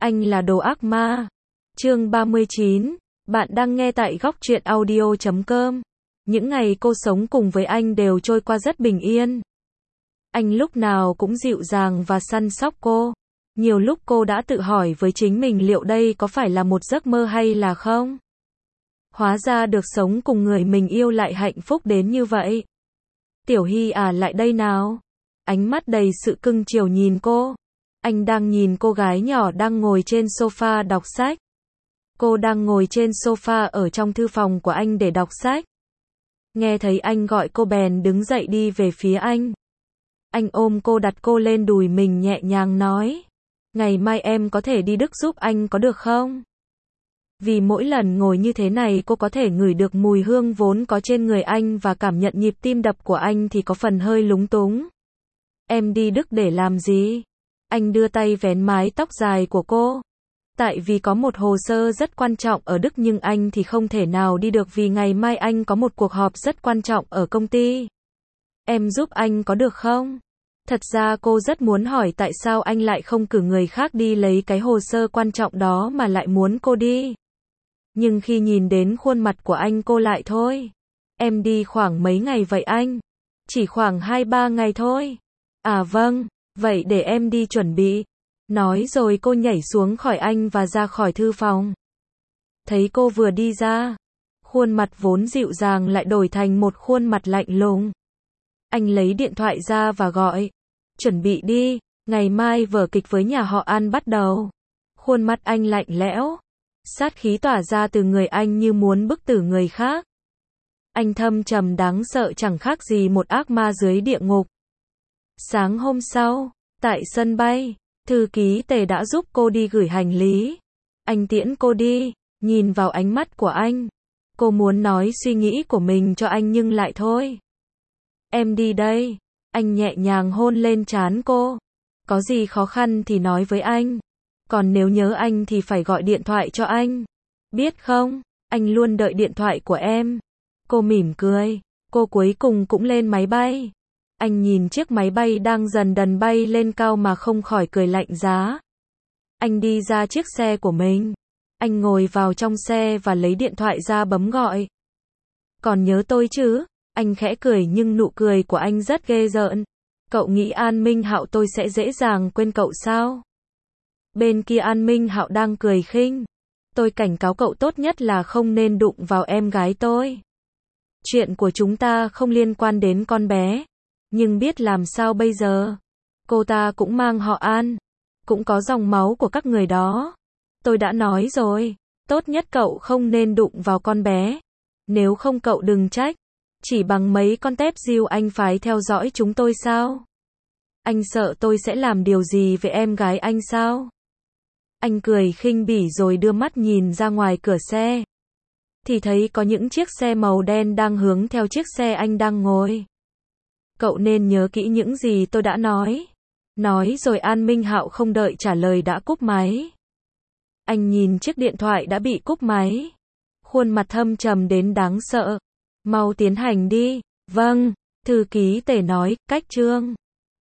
Anh là đồ ác ma. Chương 39. Bạn đang nghe tại góc truyện audio.com. Những ngày cô sống cùng với anh đều trôi qua rất bình yên. Anh lúc nào cũng dịu dàng và săn sóc cô. Nhiều lúc cô đã tự hỏi với chính mình liệu đây có phải là một giấc mơ hay là không? Hóa ra được sống cùng người mình yêu lại hạnh phúc đến như vậy. Tiểu Hy à, lại đây nào. Ánh mắt đầy sự cưng chiều nhìn cô. Anh đang nhìn cô gái nhỏ đang ngồi trên sofa đọc sách. Cô đang ngồi trên sofa ở trong thư phòng của anh để đọc sách. Nghe thấy anh gọi cô bèn đứng dậy đi về phía anh. Anh ôm cô, đặt cô lên đùi mình, nhẹ nhàng nói: ngày mai em có thể đi Đức giúp anh có được không? Vì mỗi lần ngồi như thế này cô có thể ngửi được mùi hương vốn có trên người anh và cảm nhận nhịp tim đập của anh thì có phần hơi lúng túng. Em đi Đức để làm gì? Anh đưa tay vén mái tóc dài của cô. Tại vì có một hồ sơ rất quan trọng ở Đức nhưng anh thì không thể nào đi được vì ngày mai anh có một cuộc họp rất quan trọng ở công ty. Em giúp anh có được không? Thật ra cô rất muốn hỏi tại sao anh lại không cử người khác đi lấy cái hồ sơ quan trọng đó mà lại muốn cô đi. Nhưng khi nhìn đến khuôn mặt của anh cô lại thôi. Em đi khoảng mấy ngày vậy anh? Chỉ khoảng 2-3 ngày thôi. À vâng, vậy để em đi chuẩn bị. Nói rồi cô nhảy xuống khỏi anh và ra khỏi thư phòng. Thấy cô vừa đi ra, khuôn mặt vốn dịu dàng lại đổi thành một khuôn mặt lạnh lùng. Anh lấy điện thoại ra và gọi: chuẩn bị đi, ngày mai vở kịch với nhà họ An bắt đầu. Khuôn mặt anh lạnh lẽo, sát khí tỏa ra từ người anh như muốn bức tử người khác. Anh thâm trầm đáng sợ, chẳng khác gì một ác ma dưới địa ngục. Sáng hôm sau, tại sân bay, thư ký Tề đã giúp cô đi gửi hành lý. Anh tiễn cô đi, nhìn vào ánh mắt của anh. Cô muốn nói suy nghĩ của mình cho anh nhưng lại thôi. Em đi đây. Anh nhẹ nhàng hôn lên trán cô. Có gì khó khăn thì nói với anh. Còn nếu nhớ anh thì phải gọi điện thoại cho anh. Biết không, anh luôn đợi điện thoại của em. Cô mỉm cười. Cô cuối cùng cũng lên máy bay. Anh nhìn chiếc máy bay đang dần dần bay lên cao mà không khỏi cười lạnh giá. Anh đi ra chiếc xe của mình. Anh ngồi vào trong xe và lấy điện thoại ra bấm gọi. Còn nhớ tôi chứ? Anh khẽ cười nhưng nụ cười của anh rất ghê rợn. Cậu nghĩ An Minh Hạo tôi sẽ dễ dàng quên cậu sao? Bên kia An Minh Hạo đang cười khinh. Tôi cảnh cáo cậu tốt nhất là không nên đụng vào em gái tôi. Chuyện của chúng ta không liên quan đến con bé. Nhưng biết làm sao bây giờ? Cô ta cũng mang họ An. Cũng có dòng máu của các người đó. Tôi đã nói rồi. Tốt nhất cậu không nên đụng vào con bé. Nếu không cậu đừng trách. Chỉ bằng mấy con tép diêu anh phái theo dõi chúng tôi sao? Anh sợ tôi sẽ làm điều gì với em gái anh sao? Anh cười khinh bỉ rồi đưa mắt nhìn ra ngoài cửa xe. Thì thấy có những chiếc xe màu đen đang hướng theo chiếc xe anh đang ngồi. Cậu nên nhớ kỹ những gì tôi đã nói. Nói rồi An Minh Hạo không đợi trả lời đã cúp máy. Anh nhìn chiếc điện thoại đã bị cúp máy. Khuôn mặt thâm trầm đến đáng sợ. Mau tiến hành đi. Vâng, thư ký Tề nói, cách chương.